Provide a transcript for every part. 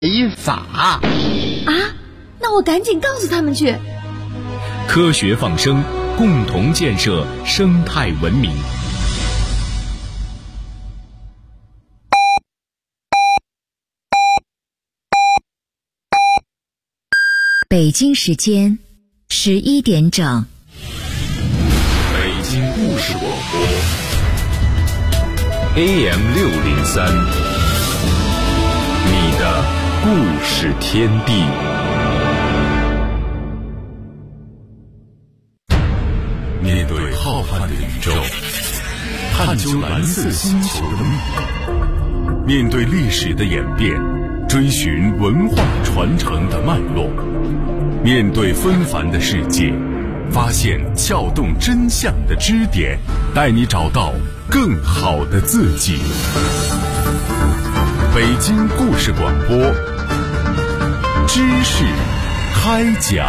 违法啊！ 那我赶紧告诉他们去。 科学放生，共同建设生态文明。 北京时间11点整。 北京故事广播 AM603，你的故事天地。面对浩瀚的宇宙，探究蓝色星球的秘密；面对历史的演变，追寻文化传承的脉络；面对纷繁的世界，发现撬动真相的支点，带你找到更好的自己。北京故事广播，知识开讲。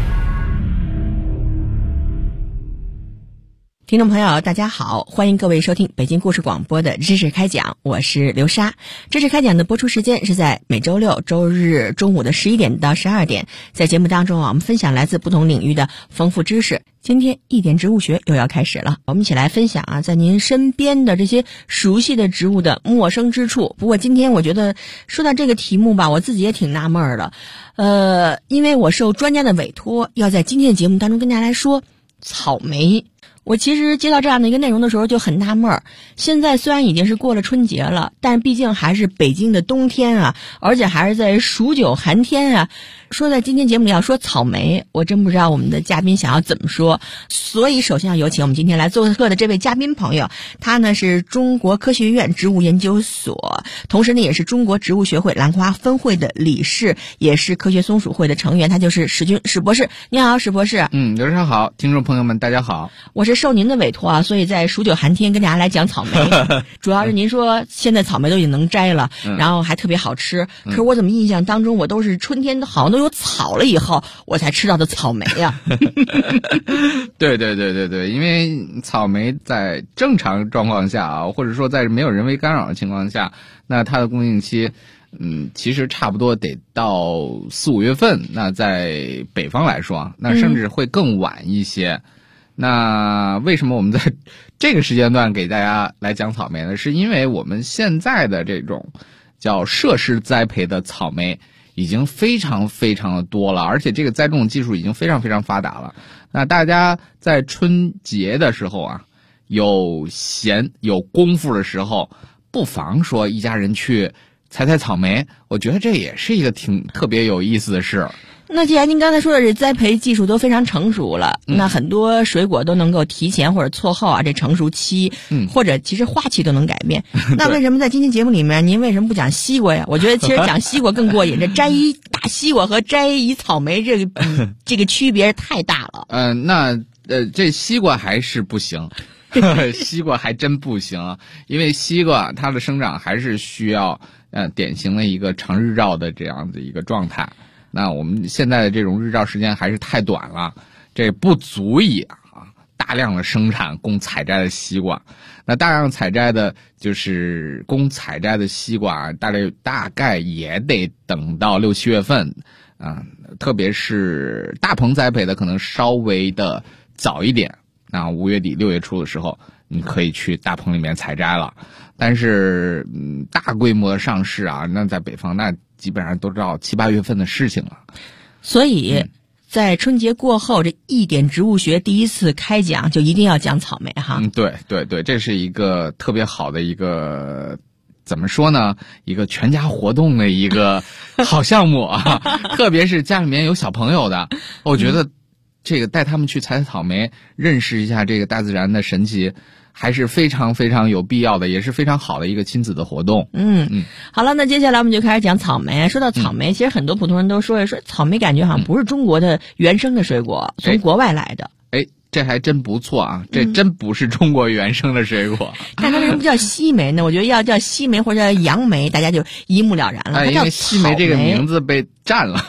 听众朋友大家好，欢迎各位收听北京故事广播的知识开讲，我是刘莎。知识开讲的播出时间是在每周六周日中午的11点到12点，在节目当中我们分享来自不同领域的丰富知识。今天一点植物学又要开始了，我们一起来分享在您身边的这些熟悉的植物的陌生之处。不过今天我觉得说到这个题目吧，我自己也挺纳闷的，因为我受专家的委托，要在今天的节目当中跟大家来说草莓。我其实接到这样的一个内容的时候就很纳闷，现在虽然已经是过了春节了，但毕竟还是北京的冬天啊，而且还是在数九寒天啊。说在今天节目里要说草莓，我真不知道我们的嘉宾想要怎么说，所以首先要有请我们今天来做客的这位嘉宾朋友，他呢是中国科学院植物研究所，同时呢也是中国植物学会兰花分会的理事，也是科学松鼠会的成员，他就是史军史博士。你好，史博士。 刘少好，听众朋友们大家好。 我是受您的委托啊，所以在数九寒天跟大家来讲草莓。主要是您说现在草莓都已经能摘了，然后还特别好吃，可是我怎么印象当中我都是春天好像都有草了以后我才吃到的草莓呀。 对，因为草莓在正常状况下啊，或者说在没有人为干扰的情况下，那它的供应期其实差不多得到4、5月份，那在北方来说那甚至会更晚一些。那为什么我们在这个时间段给大家来讲草莓呢？是因为我们现在的这种叫设施栽培的草莓已经非常非常的多了，而且这个栽种技术已经非常非常发达了。那大家在春节的时候啊，有闲有功夫的时候，不妨说一家人去采草莓，我觉得这也是一个挺特别有意思的事。 那既然您刚才说的这栽培技术都非常成熟了，那很多水果都能够提前或者错后这成熟期，或者其实花期都能改变。那为什么在今天节目里面您为什么不讲西瓜呀？我觉得其实讲西瓜更过瘾，这摘一大西瓜和摘一草莓这个区别太大了。 这西瓜还是不行。西瓜还真不行，因为西瓜它的生长还是需要典型的一个长日照的这样的一个状态。那我们现在的这种日照时间还是太短了，这不足以大量的生产供采摘的西瓜。那大量采摘的就是供采摘的西瓜大概也得等到6、7月份特别是大棚栽培的可能稍微的早一点。那5月底6月初的时候你可以去大棚里面采摘了，但是大规模的上市那在北方那基本上都到7、8月份的事情了。 所以在春节过后，这一点植物学第一次开讲就一定要讲草莓哈。 对，这是一个特别好的一个怎么说呢，一个全家活动的一个好项目特别是家里面有小朋友的，我觉得这个带他们去采草莓，认识一下这个大自然的神奇，还是非常非常有必要的，也是非常好的一个亲子的活动。 好了，那接下来我们就开始讲草莓。说到草莓，其实很多普通人都说草莓感觉好像不是中国的原生的水果，从国外来的。 这还真不错啊，这真不是中国原生的水果。 但它为什么叫西莓呢？我觉得要叫西莓或者叫杨梅，大家就一目了然了。 因为西莓这个名字被占了。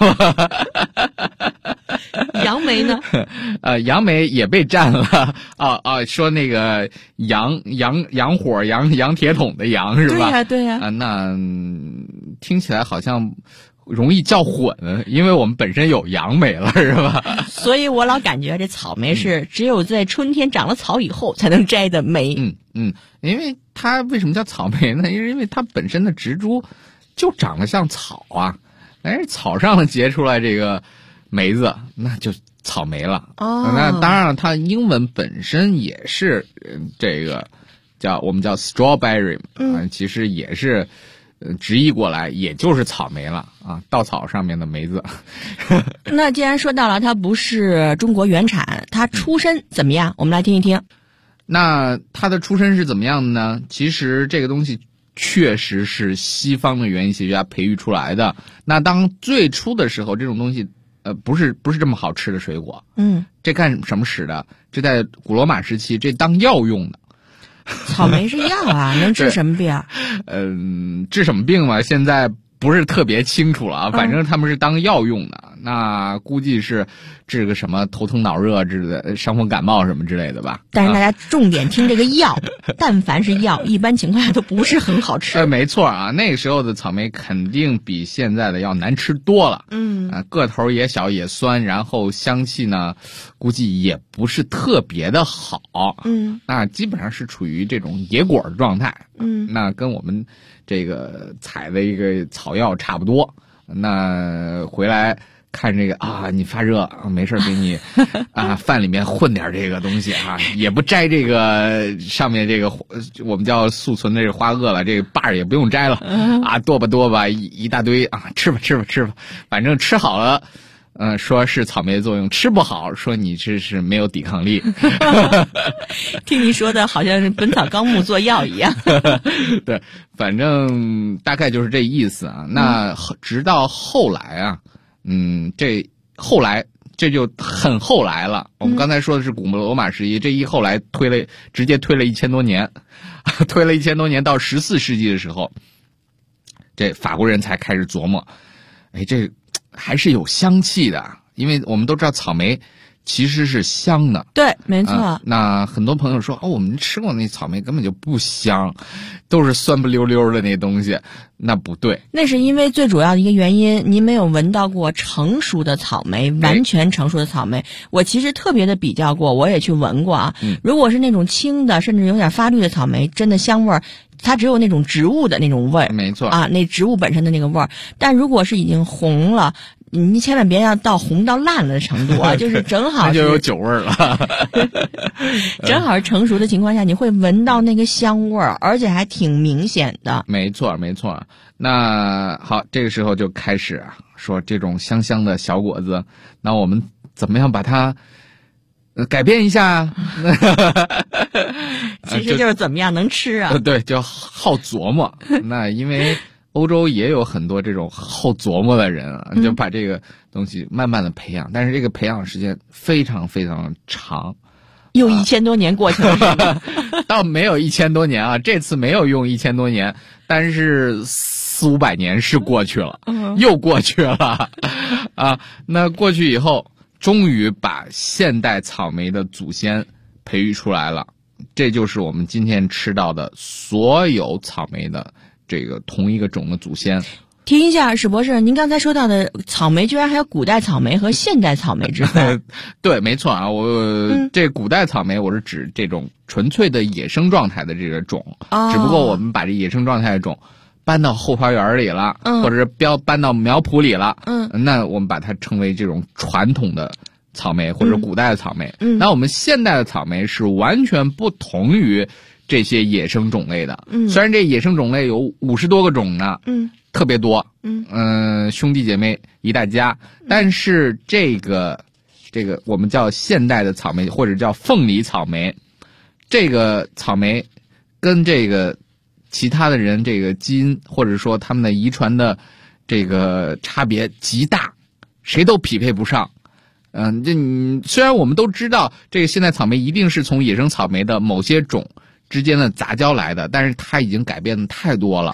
杨梅呢？ 杨梅也被占了说那个洋火洋铁桶的洋是吧？ 对呀。 那听起来好像容易叫混，因为我们本身有杨梅了，是吧？ 所以我老感觉这草莓是只有在春天长了草以后才能摘的莓。 因为它为什么叫草莓呢？因为它本身的植株就长得像草啊，但是草上结出来这个梅子，那就草莓了。那当然了，它英文本身也是这个我们叫 strawberry 其实也是直译过来也就是草莓了啊，稻草上面的梅子。 那既然说到了它不是中国原产，它出身怎么样？我们来听一听。 那它的出身是怎么样的呢？其实这个东西确实是西方的园艺学家培育出来的。那当最初的时候，这种东西不是这么好吃的水果。这干什么使的？这在古罗马时期，这当药用的。 草莓是药啊，能治什么病？ 治什么病嘛？现在不是特别清楚了啊，反正他们是当药用的。那估计是治个什么头疼脑热、治的伤风感冒什么之类的吧。 但是大家重点听这个药，但凡是药，一般情况下都不是很好吃。 没错啊，那个时候的草莓肯定比现在的要难吃多了。个头也小也酸，然后香气呢，估计也不是特别的好。那基本上是处于这种野果的状态。那跟我们这个采的一个草药差不多。那回来看这个啊，你发热没事给你饭里面混点这个东西啊，也不摘这个上面这个我们叫速存的这个花萼了，这个把儿也不用摘了啊，剁吧一大堆啊，吃吧，反正吃好了。说是草莓的作用，吃不好说你这是没有抵抗力。 听你说的好像是《本草纲目》做药一样。 对，反正大概就是这意思啊。那直到后来啊，这就很后来了。我们刚才说的是古罗马时期，这一后来直接推了1000多年，推了1000多年到14世纪的时候，这法国人才开始琢磨，这还是有香气的，因为我们都知道草莓其实是香的。 对，没错。 那很多朋友说我们吃过那草莓根本就不香，都是酸不溜溜的那东西。那不对， 那是因为最主要的一个原因，您没有闻到过成熟的草莓，完全成熟的草莓。我其实特别的比较过，我也去闻过啊。如果是那种青的，甚至有点发绿的草莓，真的香味儿，它只有那种植物的那种味儿。 没错啊，那植物本身的那个味儿。但如果是已经红了，你千万别要到红到烂了的程度啊，就是正好那就有酒味儿了。 正好是成熟的情况下，你会闻到那个香味儿，而且还挺明显的。 没错。那好，这个时候就开始说这种香香的小果子，那我们怎么样把它改变一下？ 其实就是怎么样能吃啊？ 对，就好琢磨。那因为欧洲也有很多这种好琢磨的人啊，就把这个东西慢慢的培养，但是这个培养时间非常非常长。 又1000多年过去了，是吧？ 倒没有1000多年啊，这次没有用1000多年，但是400-500年是过去了，又过去了啊。那过去以后，终于把现代草莓的祖先培育出来了，这就是我们今天吃到的所有草莓的这个同一个种的祖先。 听一下，史博士，您刚才说到的草莓居然还有古代草莓和现代草莓之分。 对，没错啊，这古代草莓我是指这种纯粹的野生状态的这个种，只不过我们把这野生状态的种搬到后花园里了，或者是搬到苗圃里了，那我们把它称为这种传统的草莓或者古代的草莓。那我们现代的草莓是完全不同于这些野生种类的。虽然这野生种类有50多个种呢，特别多，兄弟姐妹一大家，但是这个我们叫现代的草莓或者叫凤梨草莓，这个草莓跟这个其他的人这个基因或者说他们的遗传的这个差别极大，谁都匹配不上。虽然我们都知道这个现代草莓一定是从野生草莓的某些种之间的杂交来的，但是它已经改变的太多了。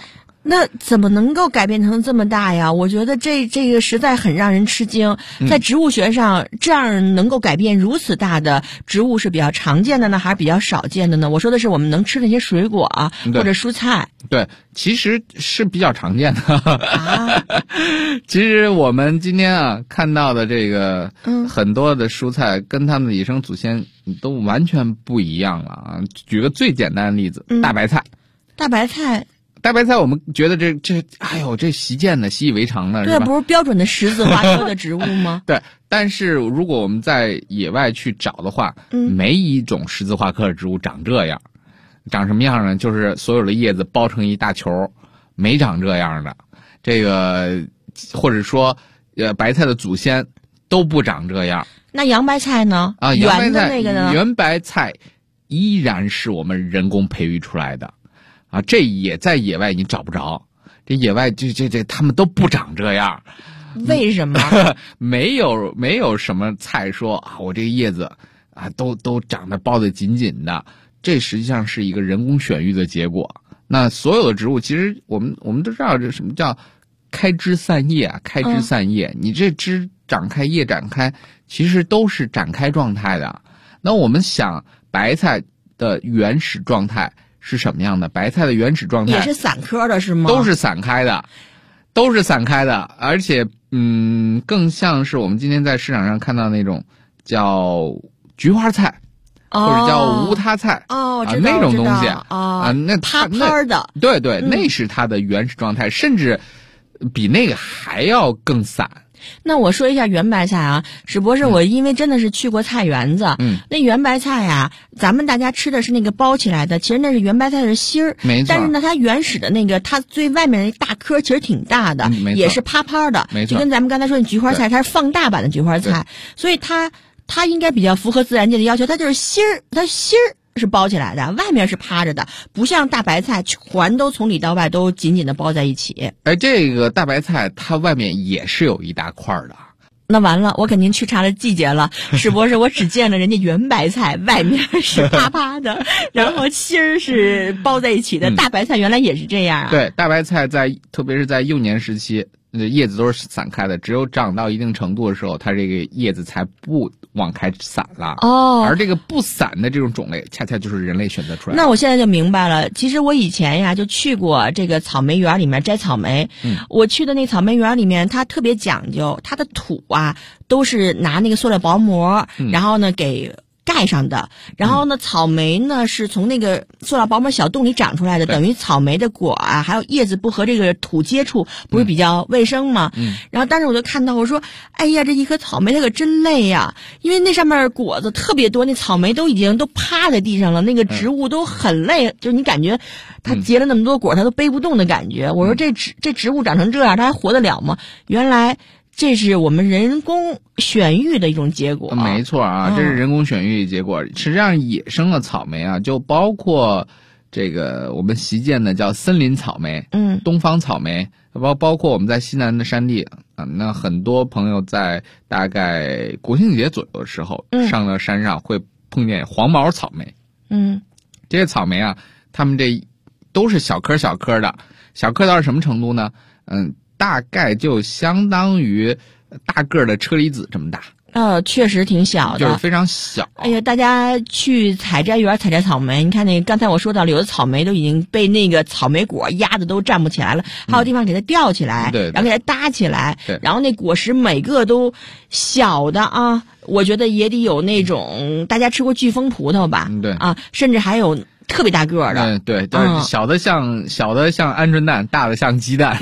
那怎么能够改变成这么大呀？我觉得这个实在很让人吃惊。在植物学上，这样能够改变如此大的植物是比较常见的呢，还是比较少见的呢？我说的是我们能吃那些水果啊，或者蔬菜。 对，其实是比较常见的。其实我们今天啊看到的这个很多的蔬菜跟它们的野生祖先都完全不一样了啊。举个最简单的例子，大白菜。大白菜，我们觉得哎呦，这习以为常的， 对，不是标准的十字花科的植物吗？ 对，但是如果我们在野外去找的话，没一种十字花科的植物长这样。长什么样呢？就是所有的叶子包成一大球，没长这样的。这个或者说，白菜的祖先都不长这样。 那洋白菜呢？ 啊， 圆的那个呢？ 圆白菜依然是我们人工培育出来的。啊，这也在野外你找不着，这野外他们都不长这样。 为什么？ 没有什么菜说啊，我这个叶子啊都长得包得紧紧的，这实际上是一个人工选育的结果。那所有的植物，其实我们都知道这什么叫开枝散叶啊，开枝散叶，你这枝长开叶展开，其实都是展开状态的。那我们想白菜的原始状态是什么样的？白菜的原始状态也是散科的是吗？ 都是散开的，而且更像是我们今天在市场上看到那种叫菊花菜，或者叫无他菜那种东西那趴趴的， 对，那是它的原始状态，甚至比那个还要更散。 那我说一下圆白菜啊，史博士，我因为真的是去过菜园子，那圆白菜呀，咱们大家吃的是那个包起来的，其实那是圆白菜的芯儿， 没错。 但是呢，它原始的那个，它最外面那大颗其实挺大的，也是趴趴的， 没错。 就跟咱们刚才说的菊花菜，它是放大版的菊花菜，所以它应该比较符合自然界的要求，它就是芯儿，它芯儿是包起来的，外面是趴着的，不像大白菜全都从里到外都紧紧的包在一起。 而这个大白菜它外面也是有一大块的。 那完了，我肯定去查了季节了。史博士，我只见了人家圆白菜外面是趴趴的，然后芯儿是包在一起的。大白菜原来也是这样啊？ 对，大白菜特别是在幼年时期，叶子都是散开的，只有长到一定程度的时候，它这个叶子才不往开散了。而这个不散的这种种类，恰恰就是人类选择出来的。 那我现在就明白了，其实我以前呀就去过这个草莓园里面摘草莓。我去的那草莓园里面，它特别讲究，它的土啊都是拿那个塑料薄膜，然后呢给盖上的，然后呢，草莓呢是从那个塑料薄膜小洞里长出来的，等于草莓的果啊，还有叶子不和这个土接触，不是比较卫生吗？然后当时我就看到，我说，哎呀，这一颗草莓它可真累呀，因为那上面果子特别多，那草莓都已经都趴在地上了，那个植物都很累，就你感觉它结了那么多果，它都背不动的感觉。我说这植物长成这样，它还活得了吗？原来这是我们人工选育的一种结果。 没错啊，这是人工选育的结果。实际上，野生的草莓啊，就包括这个我们习见的叫森林草莓，东方草莓，包括我们在西南的山地啊，那很多朋友在大概国庆节左右的时候，上了山上会碰见黄毛草莓。这些草莓啊，它们这都是小颗小颗的，小颗到什么程度呢？大概就相当于大个的车厘子这么大。 确实挺小的， 就是非常小。 哎呀，大家去采摘园采摘草莓，你看那刚才我说到了，有的草莓都已经被那个草莓果压的都站不起来了，还有地方给它吊起来， 对， 然后给它搭起来， 对， 然后那果实每个都小的啊，我觉得也得有那种大家吃过巨峰葡萄吧？ 对啊，甚至还有特别大个儿的， 对，小的像鹌鹑蛋，大的像鸡蛋。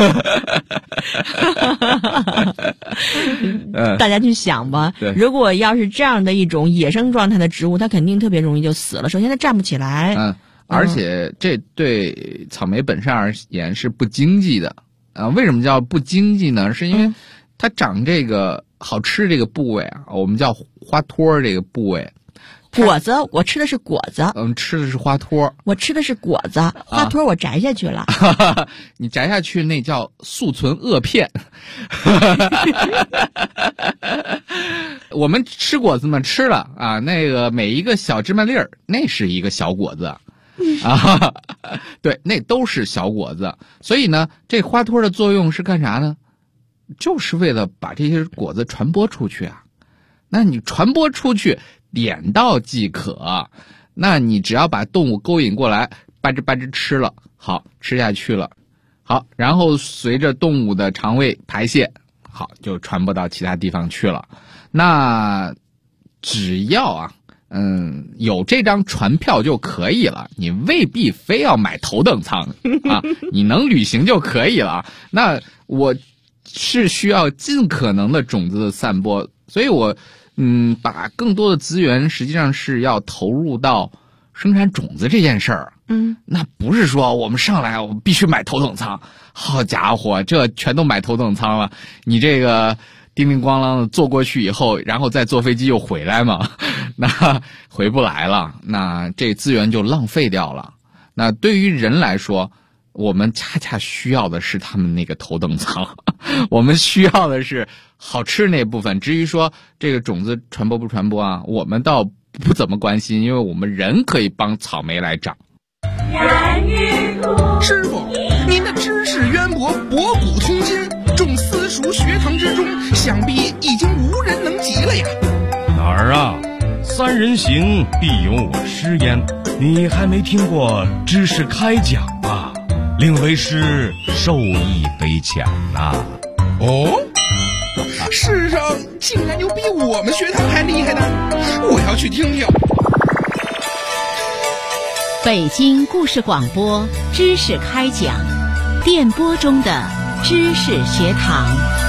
大家去想吧，如果要是这样的一种野生状态的植物，它肯定特别容易就死了。首先它站不起来， 而且这对草莓本身而言是不经济的。为什么叫不经济呢？是因为它长这个好吃这个部位啊，我们叫花托这个部位。 果子，我吃的是果子。 吃的是花托。我吃的是果子，花托我摘下去了。 你摘下去那叫速存萼片。我们吃果子嘛，吃了啊，那个每一个小芝麻粒儿，那是一个小果子。 啊，对，那都是小果子。所以呢，这花托的作用是干啥呢？就是为了把这些果子传播出去啊。那你传播出去，点到即可。那你只要把动物勾引过来，吧吱吧吱吃了，好，吃下去了，好，然后随着动物的肠胃排泄，好，就传播到其他地方去了。那只要有这张船票就可以了，你未必非要买头等舱啊，你能旅行就可以了。那我是需要尽可能的种子的散播，所以我把更多的资源实际上是要投入到生产种子这件事儿。那不是说我们上来我们必须买头等舱，好家伙，这全都买头等舱了，你这个叮铃咣啷的坐过去以后，然后再坐飞机又回来嘛，那回不来了，那这资源就浪费掉了。那对于人来说，我们恰恰需要的是他们那个头等舱，我们需要的是好吃那部分。至于说这个种子传播不传播啊，我们倒不怎么关心，因为我们人可以帮草莓来长。 师傅，您的知识渊博，博古通今，众私塾学堂之中，想必已经无人能及了呀。 哪儿啊？三人行，必有我师焉。你还没听过知识开讲吧？令为师受益匪浅呐。 哦，世上竟然有比我们学堂还厉害的，我要去听听。 北京故事广播知识开讲，电波中的知识学堂。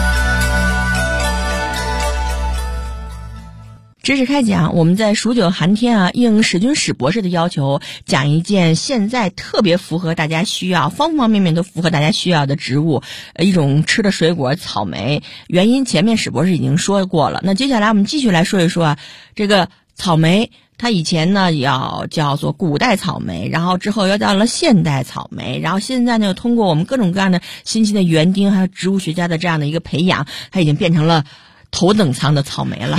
知识开讲，我们在数九寒天啊，应史军史博士的要求，讲一件现在特别符合大家需要，方方面面都符合大家需要的植物，一种吃的水果草莓。原因前面史博士已经说过了，那接下来我们继续来说一说啊，这个草莓。它以前呢要叫做古代草莓，然后之后又到了现代草莓，然后现在呢又通过我们各种各样的新奇的园丁还有植物学家的这样的一个培养，它已经变成了头等舱的草莓了。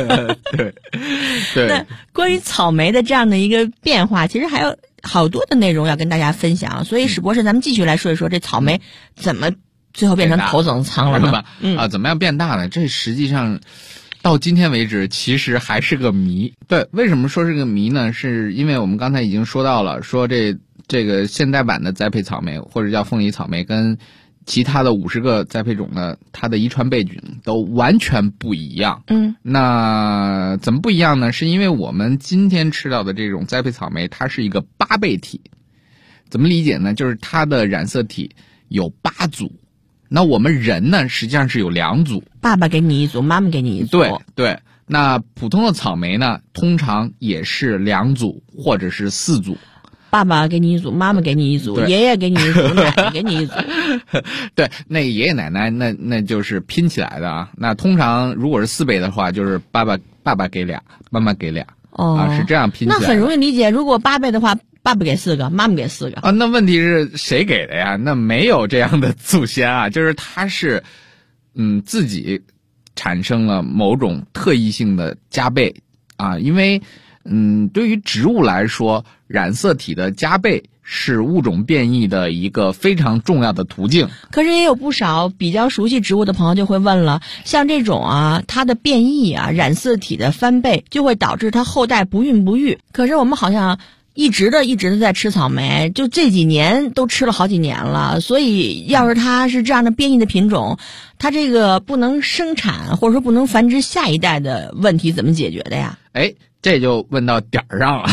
对。 那关于草莓的这样的一个变化，其实还有好多的内容要跟大家分享，所以史博士咱们继续来说一说这草莓怎么最后变成头等舱了呢？ 怎么样变大呢？这实际上到今天为止其实还是个谜。对，为什么说是个谜呢？是因为我们刚才已经说到了，说这个现代版的栽培草莓或者叫凤梨草莓跟其他的50个栽培种呢，它的遗传背景都完全不一样。那怎么不一样呢？是因为我们今天吃到的这种栽培草莓，它是一个8倍体。怎么理解呢？就是它的染色体有8组。那我们人呢，实际上是有2组， 爸爸给你一组，妈妈给你一组。 对。那普通的草莓呢，通常也是2组或者是4组。 爸爸给你一组，妈妈给你一组，爷爷给你一组，奶奶给你一组。 对，那爷爷奶奶那就是拼起来的啊。那通常如果是4倍的话，就是爸爸给俩，妈妈给俩。是这样拼起来的。 那很容易理解，如果8倍的话，爸爸给4个，妈妈给4个啊。那问题是谁给的呀？那没有这样的祖先啊，就是他是自己产生了某种特异性的加倍啊。因为对于植物来说，染色体的加倍是物种变异的一个非常重要的途径。 可是也有不少比较熟悉植物的朋友就会问了，像这种啊，它的变异啊，染色体的翻倍就会导致它后代不孕不育。可是我们好像一直的在吃草莓，就这几年都吃了好几年了，所以要是它是这样的变异的品种，它这个不能生产或者说不能繁殖下一代的问题怎么解决的呀？ 这就问到点儿上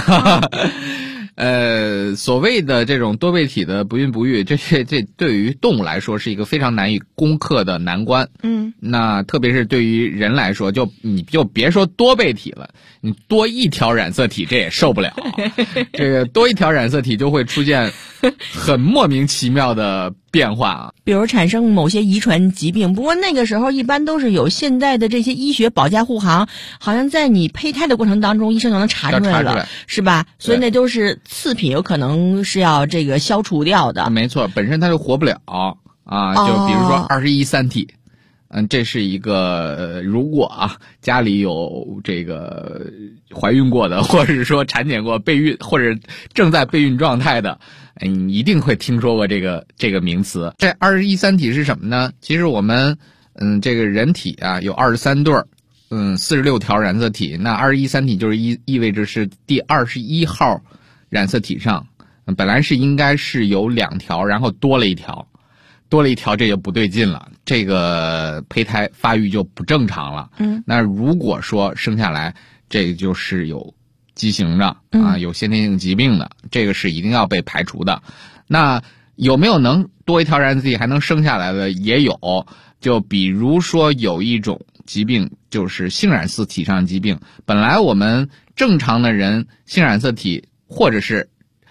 了。所谓的这种多倍体的不孕不育，这对于动物来说是一个非常难以攻克的难关。那特别是对于人来说，你就别说多倍体了，你多一条染色体这也受不了。这个多一条染色体就会出现很莫名其妙的变化啊， 比如产生某些遗传疾病。不过那个时候一般都是有现在的这些医学保驾护航，好像在你胚胎的过程当中，医生就能查出来了，是吧？所以那都是次品，有可能是要这个消除掉的。 没错，本身它就活不了啊。就比如说21三体这是一个如果家里有这个怀孕过的，或者是说产检过、备孕或者正在备孕状态的，你一定会听说过这个名词。这21三体是什么呢？其实我们这个人体有23对46条染色体，那21三体就是意味着是第21号染色体上，本来是应该是有2条，然后多了一条，这就不对劲了，这个胚胎发育就不正常了。那如果说生下来，这个就是有畸形的有先天性疾病的，这个是一定要被排除的。那有没有能多一条染色体还能生下来的？也有，就比如说有一种疾病就是性染色体上的疾病，本来我们正常的人性染色体或者是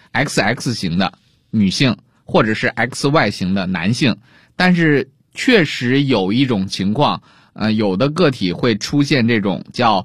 XX 型的女性，或者是 XY 型的男性，但是确实有一种情况，有的个体会出现这种叫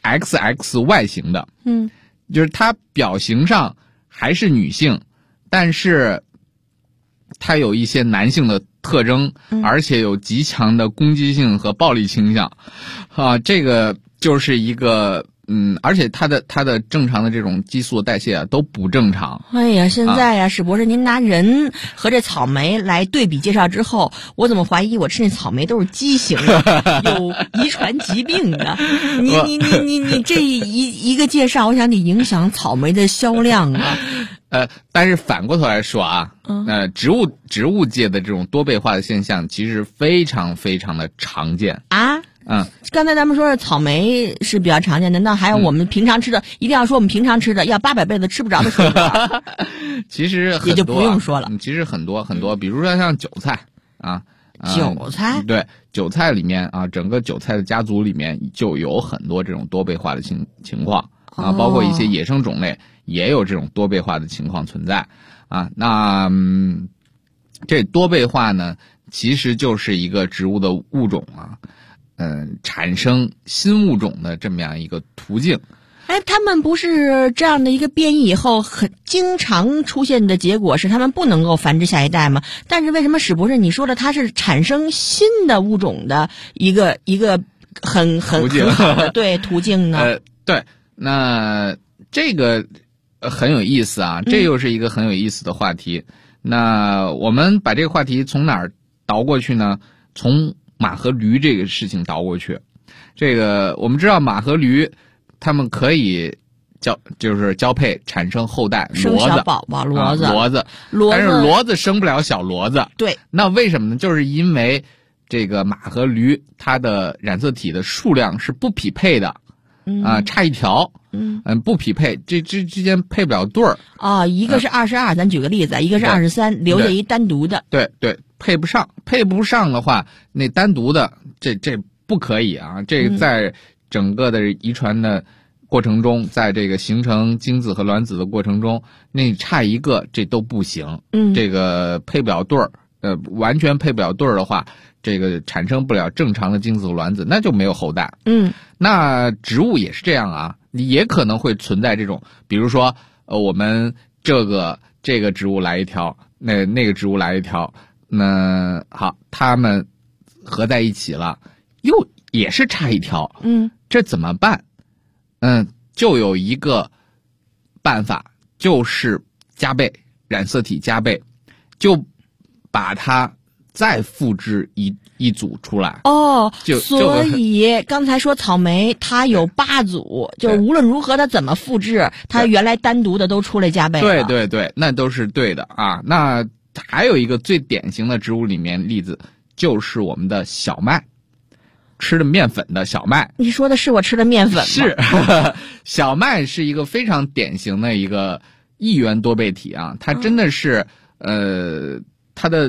XXY 型的，就是它表型上还是女性，但是它有一些男性的特征，而且有极强的攻击性和暴力倾向，这个就是一个。而且它的正常的这种激素代谢都不正常。 哎呀，现在史博士，您拿人和这草莓来对比介绍之后，我怎么怀疑我吃那草莓都是畸形的，有遗传疾病的？你这一个介绍，我想得影响草莓的销量啊。 但是反过头来说植物界的这种多倍化的现象其实非常非常的常见啊。刚才咱们说是草莓是比较常见的，那还有我们平常吃的，一定要说我们平常吃的要800辈子吃不着的水果。 其实很多也就不用说了。 其实很多，比如说像韭菜韭菜对，韭菜里面整个韭菜的家族里面就有很多这种多倍化的情况包括一些野生种类也有这种多倍化的情况存在那这多倍化呢，其实就是一个植物的物种产生新物种的这么样一个途径。 他们不是这样的一个变异以后很经常出现的结果是他们不能够繁殖下一代吗？但是为什么史博士你说的它是产生新的物种的一个很好的途径呢？ 对，那这个很有意思这又是一个很有意思的话题。那我们把这个话题从哪儿倒过去呢？从马和驴这个事情倒过去。这个我们知道马和驴他们可以就是交配产生后代， 生小宝宝，骡子， 但是骡子生不了小骡子。 对， 那为什么呢？就是因为这个马和驴它的染色体的数量是不匹配的差一条。不匹配，这之间配不了对儿一个是22，咱举个例子，一个是23，留下一单独的。 对，配不上的话，那单独的这不可以这在整个的遗传的过程中，在这个形成精子和卵子的过程中，那差一个这都不行。这个配不了对儿，完全配不了对儿的话，这个产生不了正常的精子和卵子，那就没有后代。那植物也是这样也可能会存在这种，比如说我们这个植物来一条，那个植物来一条，那好，它们合在一起了，也是差一条。这怎么办？就有一个办法，就是加倍，染色体加倍，就把它再复制一组出来。 所以刚才说草莓它有8组，就是无论如何它怎么复制，它原来单独的都出来加倍了。 对，那都是对的那还有一个最典型的植物里面例子，就是我们的小麦，吃的面粉的小麦。 你说的是我吃的面粉吗？ 是小麦是一个非常典型的一个异源多倍体它真的是它的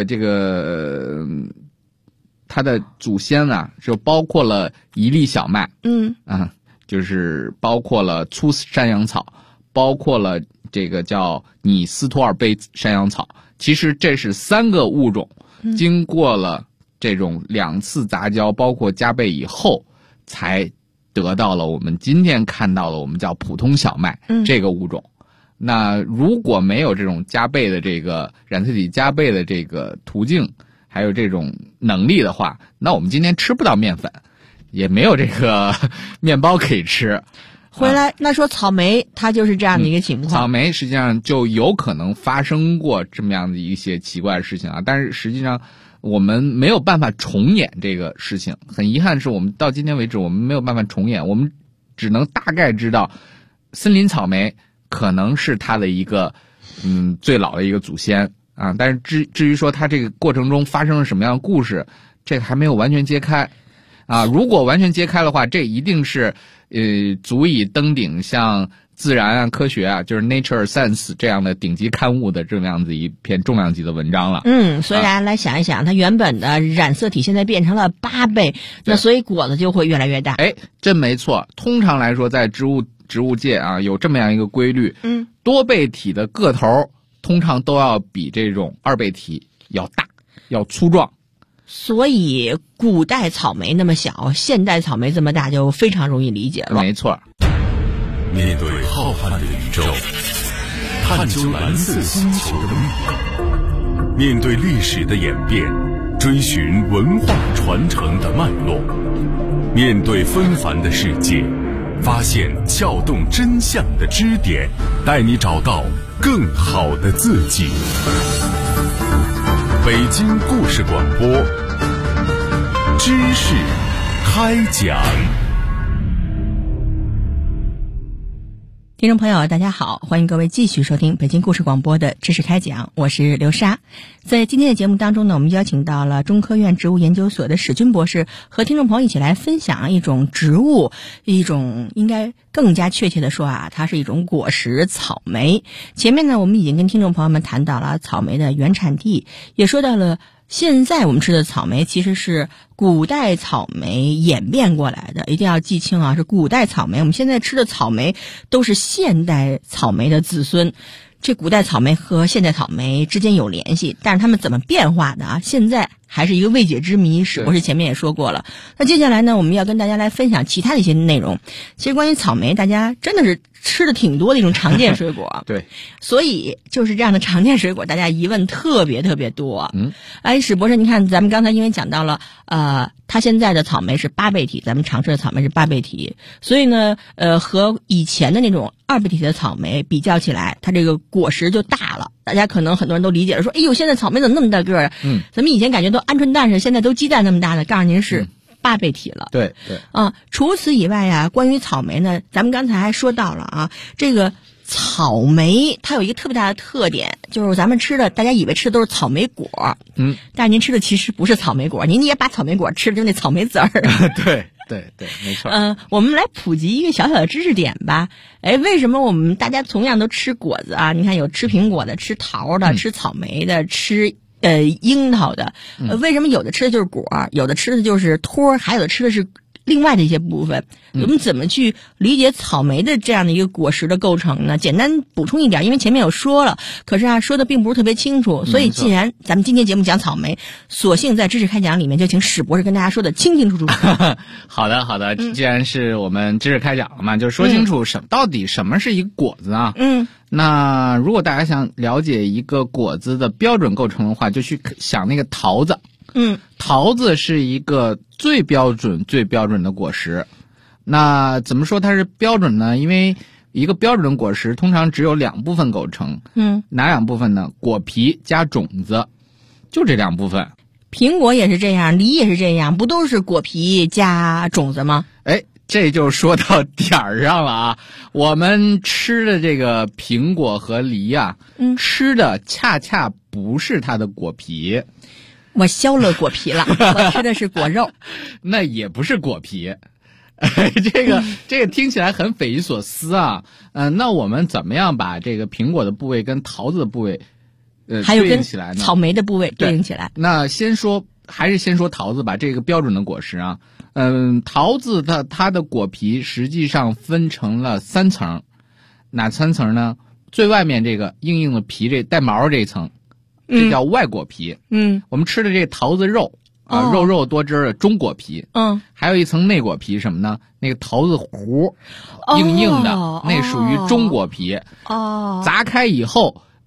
它的祖先就包括了一粒小麦，就是包括了粗山羊草，包括了这个叫拟斯托尔贝山羊草。其实这是3个物种经过了这种2次杂交，包括加倍以后，才得到了我们今天看到了我们叫普通小麦这个物种。那如果没有这种加倍的这个染色体加倍的这个途径， 还有这种能力的话，那我们今天吃不到面粉，也没有这个面包可以吃。 回来那说草莓它就是这样的一个情况， 草莓实际上就有可能发生过这么样的一些奇怪的事情啊，但是实际上我们没有办法重演这个事情，很遗憾是我们到今天为止我们没有办法重演，我们只能大概知道森林草莓可能是它的一个最老的一个祖先啊，但是至于说它这个过程中发生了什么样的故事，这个还没有完全揭开啊。如果完全揭开的话，这一定是足以登顶像自然啊、科学啊，就是 Nature Science 这样的顶级刊物的这么样子一篇重量级的文章了。 所以大家来想一想，它原本的染色体现在变成了8倍，那所以果子就会越来越大。 真没错。通常来说，在植物界啊，有这么样一个规律，多倍体的个头通常都要比这种2倍体要大，要粗壮。 所以古代草莓那么小，现代草莓这么大，就非常容易理解了。 没错。 面对浩瀚的宇宙，探究蓝色星球的秘密，面对历史的演变，追寻文化传承的脉络，面对纷繁的世界，发现撬动真相的支点，带你找到更好的自己。北京故事广播，知识开讲。 听众朋友大家好，欢迎各位继续收听北京故事广播的知识开讲，我是刘莎。在今天的节目当中呢，我们邀请到了中科院植物研究所的史军博士，和听众朋友一起来分享一种植物，一种应该更加确切的说啊，它是一种果实草莓。前面呢，我们已经跟听众朋友们谈到了草莓的原产地，也说到了现在我们吃的草莓其实是古代草莓演变过来的，一定要记清啊，是古代草莓。我们现在吃的草莓都是现代草莓的子孙。这古代草莓和现代草莓之间有联系，但是它们怎么变化的啊？现在还是一个未解之谜，史博士前面也说过了。那接下来呢，我们要跟大家来分享其他的一些内容。其实关于草莓，大家真的是吃的挺多的一种常见水果。 对， 所以就是这样的常见水果，大家疑问特别特别多。史博士，您看咱们刚才因为讲到了，它现在的草莓是8倍体，咱们常吃的草莓是8倍体，所以呢，和以前的那种2倍体的草莓比较起来，它这个果实就大了。大家可能很多人都理解了，说，哎呦，现在草莓怎么那么大个儿啊？咱们以前感觉都鹌鹑蛋似的，现在都鸡蛋那么大的，告诉您是8倍体了。 对。 除此以外啊，关于草莓呢，咱们刚才还说到了啊，这个草莓它有一个特别大的特点，就是咱们吃的，大家以为吃的都是草莓果，但是您吃的其实不是草莓果，您也把草莓果吃的就那草莓籽儿。 对，没错。 我们来普及一个小小的知识点吧。为什么我们大家同样都吃果子啊？你看有吃苹果的，吃桃的，吃草莓的，吃樱桃的。为什么有的吃的就是果，有的吃的就是托，还有的吃的是另外的一些部分？我们怎么去理解草莓的这样的一个果实的构成呢？简单补充一点，因为前面有说了，可是说的并不是特别清楚，所以既然咱们今天节目讲草莓，索性在知识开讲里面就请史博士跟大家说的清清楚楚。 好的，既然是我们知识开讲了嘛，就说清楚到底什么是一个果子啊？那如果大家想了解一个果子的标准构成的话，就去想那个桃子。桃子是一个最标准的果实。那怎么说它是标准呢？因为一个标准的果实通常只有2部分构成。哪2部分呢？果皮加种子，就这2部分。 苹果也是这样，梨也是这样，不都是果皮加种子吗？ 这就说到点儿上了啊！我们吃的这个苹果和梨啊，吃的恰恰不是它的果皮。 我削了果皮了，我吃的是果肉。 那也不是果皮。这个听起来很匪夷所思啊。那我们怎么样把这个苹果的部位跟桃子的部位还有跟对应起来呢？ 草莓的部位对应起来。 那还是先说桃子吧，这个标准的果实啊。桃子它的果皮实际上分成了3层。哪3层呢？最外面这个硬硬的皮，这带毛这一层，这叫外果皮。我们吃的这个桃子肉啊，肉多汁的中果皮。还有一层内果皮，什么呢？那个桃子核硬硬的，那属于中果皮。砸开以后，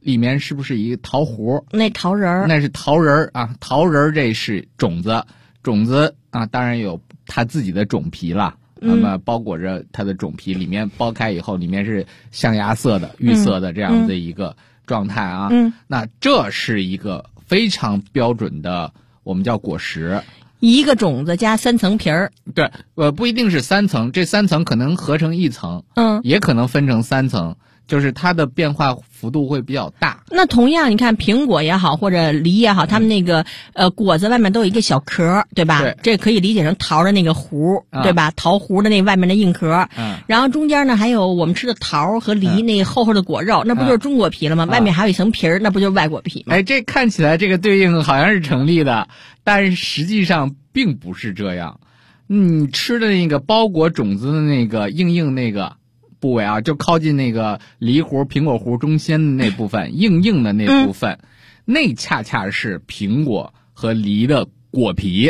里面是不是一个桃核？ 那桃仁儿， 那是桃仁儿啊，桃仁儿这是种子，种子啊，当然有它自己的种皮了。那么包裹着它的种皮，里面剥开以后，里面是象牙色的、玉色的这样的一个状态啊。那这是一个非常标准的，我们叫果实。 一个种子加3层皮儿。 对，不一定是3层，这3层可能合成1层，也可能分成3层。就是它的变化幅度会比较大。 那同样，你看苹果也好，或者梨也好，它们那个果子外面都有一个小壳，对吧？ 对， 这可以理解成桃的那个核，对吧？桃核的那外面的硬壳。然后中间呢还有我们吃的桃和梨那厚厚的果肉，那不就是中果皮了吗？外面还有一层皮儿，那不就是外果皮吗？ 哎，这看起来这个对应好像是成立的，但是实际上并不是这样。你吃的那个包裹种子的那个硬那个部位啊，就靠近那个梨核、苹果核中间的那部分，硬的那部分，那恰恰是苹果和梨的果皮。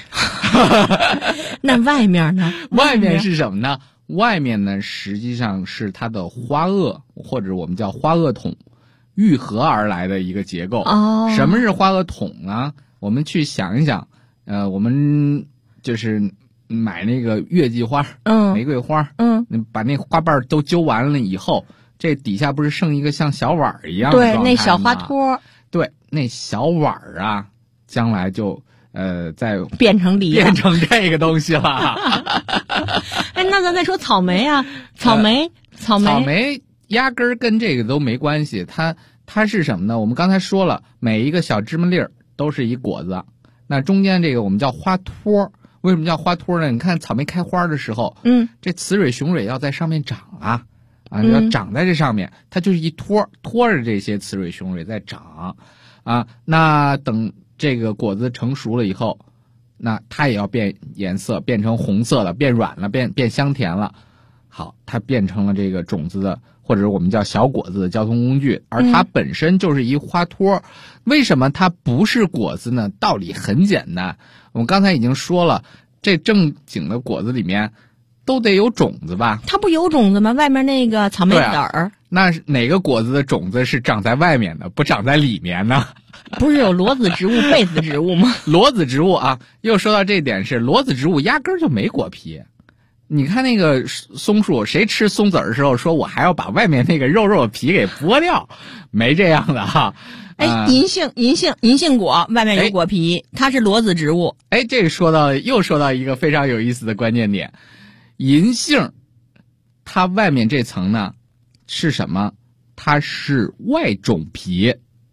那外面呢？ 外面是什么呢？外面呢，实际上是它的花萼，或者我们叫花萼筒，愈合而来的一个结构。什么是花萼筒呢？我们去想一想，我们就是买那个月季花，玫瑰花，把那花瓣都揪完了以后，这底下不是剩一个像小碗一样的状态吗？ 对，那小花托。 对，那小碗啊，将来就再变成梨， 变成这个东西了。 哎，那咱再说草莓啊，草莓压根儿跟这个都没关系，它是什么呢？我们刚才说了，每一个小芝麻粒儿都是一果子，那中间这个我们叫花托。为什么叫花托呢？你看草莓开花的时候，这雌蕊雄蕊要在上面长啊，要长在这上面，它就是一托着这些雌蕊雄蕊在长啊。那等这个果子成熟了以后，那它也要变颜色，变成红色了，变软了，变香甜了。好，它变成了这个种子的，或者我们叫小果子的交通工具，而它本身就是一花托。为什么它不是果子呢？道理很简单，我们刚才已经说了，这正经的果子里面都得有种子吧？ 它不有种子吗？外面那个草莓籽儿， 那哪个果子的种子是长在外面的，不长在里面呢？ 不是有裸子植物、被子植物吗？ 裸子植物啊，又说到这点是裸子植物压根儿就没果皮。你看那个松树，谁吃松子的时候说我还要把外面那个肉的皮给剥掉？没这样的哈。 银杏果外面有果皮，它是裸子植物。 哎，这又说到一个非常有意思的关键点，银杏，它外面这层呢是什么？它是外种皮。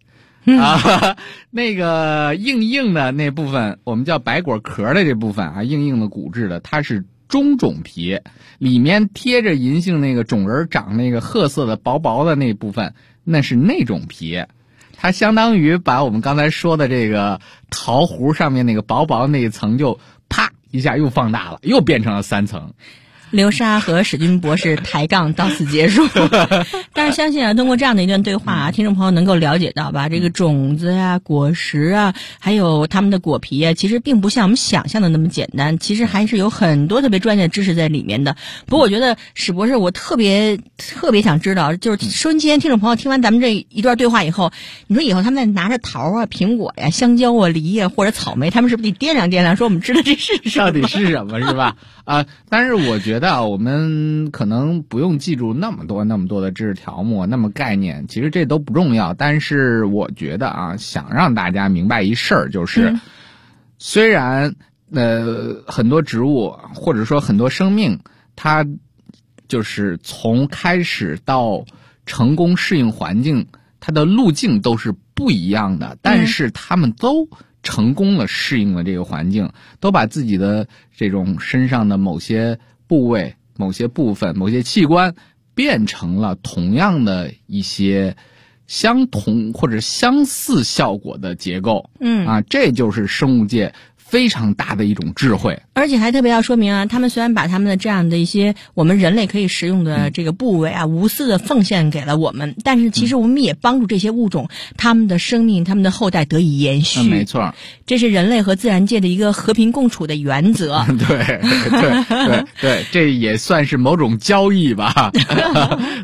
那个硬的那部分，我们叫白果壳的这部分啊，硬的骨质的，它是中种皮，里面贴着银杏那个种仁长那个褐色的薄的那部分，那是内种皮。它相当于把我们刚才说的这个桃核上面那个薄那一层就啪一下又放大了，又变成了3层。 刘莎和史军博士抬杠到此结束。但是相信啊，通过这样的一段对话啊，听众朋友能够了解到吧，这个种子啊、果实啊，还有它们的果皮啊，其实并不像我们想象的那么简单，其实还是有很多特别专业的知识在里面的。不过我觉得史博士，我特别想知道，就是收音机前听众朋友听完咱们这一段对话以后，你说以后他们在拿着桃啊、苹果呀、香蕉啊、梨呀或者草莓，他们是不是得掂量说我们知道这是什么？ 到底是什么是吧？但是我觉得我们可能不用记住那么多的知识条目，那么概念，其实这都不重要。但是我觉得想让大家明白一事儿，就是虽然很多植物或者说很多生命，它就是从开始到成功适应环境，它的路径都是不一样的，但是它们都成功了适应了这个环境，都把自己的这种身上的某些部位、某些部分、某些器官变成了同样的一些相同或者相似效果的结构。这就是生物界非常大的一种智慧。 而且还特别要说明啊，他们虽然把他们的这样的一些我们人类可以食用的这个部位啊，无私的奉献给了我们，但是其实我们也帮助这些物种，他们的生命、他们的后代得以延续。 没错， 这是人类和自然界的一个和平共处的原则。 对，这也算是某种交易吧。对。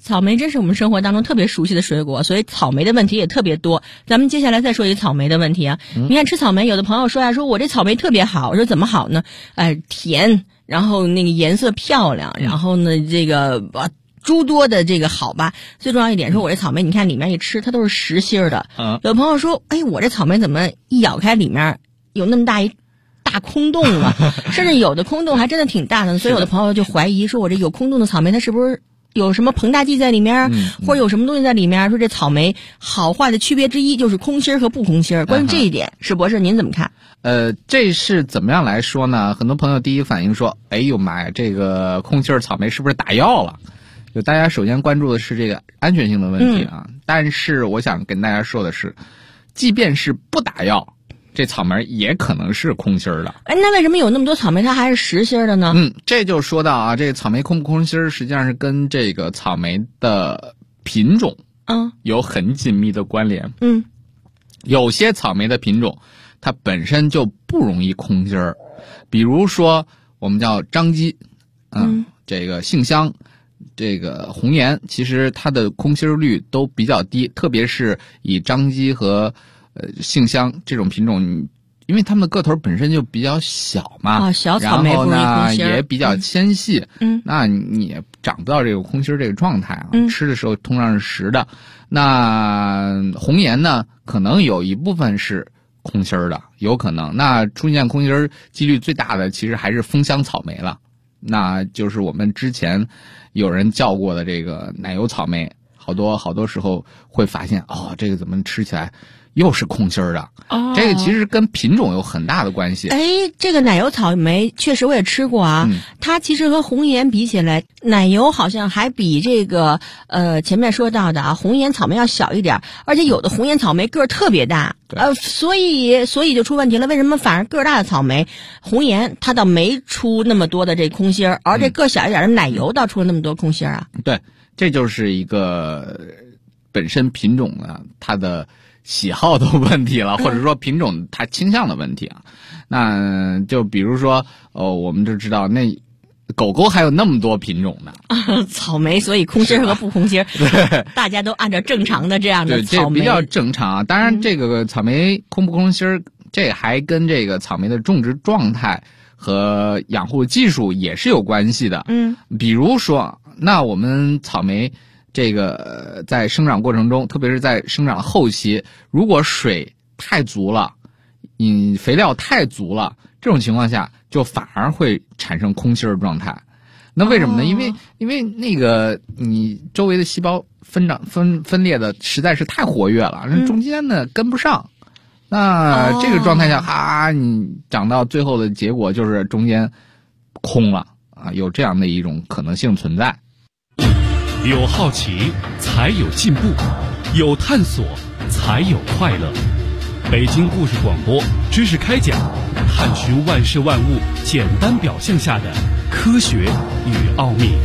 草莓真是我们生活当中特别熟悉的水果，所以草莓的问题也特别多。咱们接下来再说一个草莓的问题啊。你看吃草莓，有的朋友说说我这草莓特别好，我说怎么好呢？甜，然后那个颜色漂亮，然后呢这个诸多的这个好吧。最重要一点说，我这草莓你看里面一吃它都是实心的。有朋友说，我这草莓怎么一咬开里面有那么大空洞了，甚至有的空洞还真的挺大的，所以有的朋友就怀疑说，我这有空洞的草莓它是不是有什么膨大剂在里面，或者有什么东西在里面？说这草莓好坏的区别之一就是空心和不空心。关于这一点，史博士您怎么看？ 这是怎么样来说呢？很多朋友第一反应说，哎呦妈呀，这个空心草莓是不是打药了？就大家首先关注的是这个安全性的问题啊。但是我想跟大家说的是，即便是不打药，这草莓也可能是空心的。 那为什么有那么多草莓它还是实心的呢？ 这就说到啊，这个草莓空不空心实际上是跟这个草莓的品种有很紧密的关联。有些草莓的品种它本身就不容易空心儿，比如说我们叫张姬，这个杏香，这个红颜，其实它的空心率都比较低，特别是以张姬和杏香这种品种，因为它们的个头本身就比较小嘛， 小草莓不容易空心， 然后呢也比较纤细，那你也长不到这个空心这个状态啊。吃的时候通常是实的。那红颜呢，可能有一部分是空心的，有可能。那出现空心几率最大的其实还是枫香草莓了，那就是我们之前有人叫过的这个奶油草莓，好多时候会发现这个怎么吃起来又是空心的。这个其实跟品种有很大的关系。 这个奶油草莓确实我也吃过啊，它其实和红颜比起来，奶油好像还比这个前面说到的红颜草莓要小一点，而且有的红颜草莓个儿特别大，所以就出问题了。为什么反而个儿大的草莓红颜它倒没出那么多的这空心，而这个儿小一点的奶油倒出了那么多空心啊？ 对，这就是一个本身品种呢它的喜好的问题了，或者说品种它倾向的问题啊。那就比如说我们就知道那狗狗还有那么多品种呢草莓，所以空心和不空心大家都按照正常的这样的草莓， 这比较正常啊。当然这个草莓空不空心这还跟这个草莓的种植状态和养护技术也是有关系的。比如说那我们草莓这个在生长过程中，特别是在生长后期，如果水太足了，肥料太足了，这种情况下就反而会产生空心状态。那为什么呢？因为那个你周围的细胞分裂的实在是太活跃了，中间呢跟不上。那这个状态下你长到最后的结果就是中间空了啊，有这样的一种可能性存在。 有好奇才有进步，有探索才有快乐。北京故事广播知识开讲，探寻万事万物简单表象下的科学与奥秘。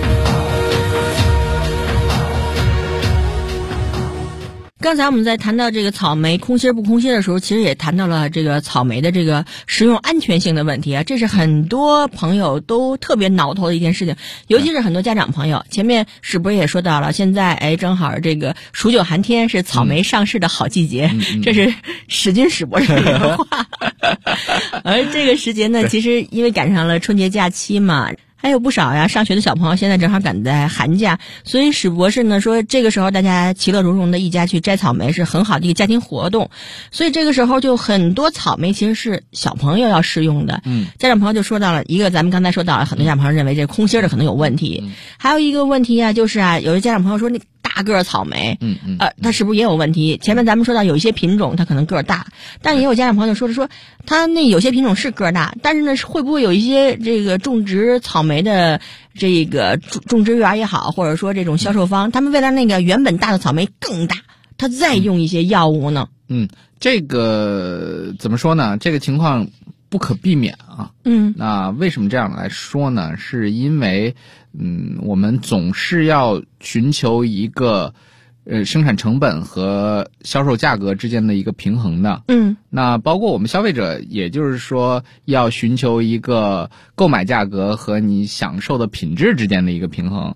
刚才我们在谈到这个草莓空心不空心的时候，其实也谈到了这个草莓的这个食用安全性的问题啊，这是很多朋友都特别挠头的一件事情，尤其是很多家长朋友。前面史博也说到了，现在正好这个数九寒天是草莓上市的好季节，这是史博士的话。而这个时节呢，其实因为赶上了春节假期嘛。还有不少上学的小朋友现在正好赶在寒假，所以史博士呢说，这个时候大家其乐融融的一家去摘草莓是很好的一个家庭活动，所以这个时候就很多草莓其实是小朋友要食用的。家长朋友就说到了一个，咱们刚才说到了，很多家长朋友认为这空心的可能有问题，还有一个问题就是有些家长朋友说那大个草莓，它是不是也有问题？前面咱们说到有一些品种它可能个儿大，但也有家长朋友说它那有些品种是个儿大，但是呢会不会有一些这个种植草莓的这个种植园也好，或者说这种销售方，他们为了那个原本大的草莓更大，他再用一些药物呢？ 这个怎么说呢？这个情况不可避免啊。那为什么这样来说呢？是因为我们总是要寻求一个生产成本和销售价格之间的一个平衡的。那包括我们消费者，也就是说要寻求一个购买价格和你享受的品质之间的一个平衡。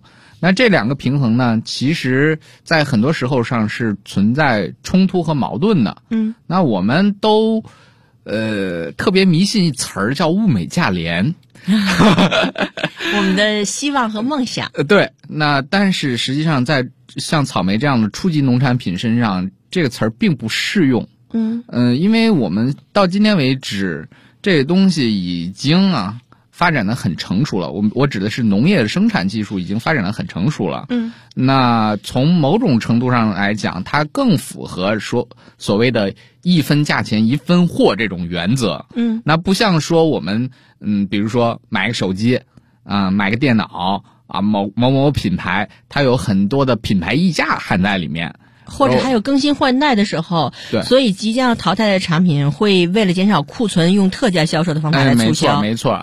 那这两个平衡呢，其实在很多时候上是存在冲突和矛盾的。那我们都特别迷信一词儿叫物美价廉。 我们的希望和梦想。 对，那但是实际上在像草莓这样的初级农产品身上，这个词儿并不适用。因为我们到今天为止，这个东西已经发展的很成熟了。我指的是农业的生产技术已经发展的很成熟了。那从某种程度上来讲，它更符合所谓的一分价钱一分货这种原则。那不像说我们比如说买个手机买个电脑某品牌，它有很多的品牌溢价含在里面。 或者还有更新换代的时候， 对， 所以即将要淘汰的产品会为了减少库存，用特价销售的方法来促销。 没错。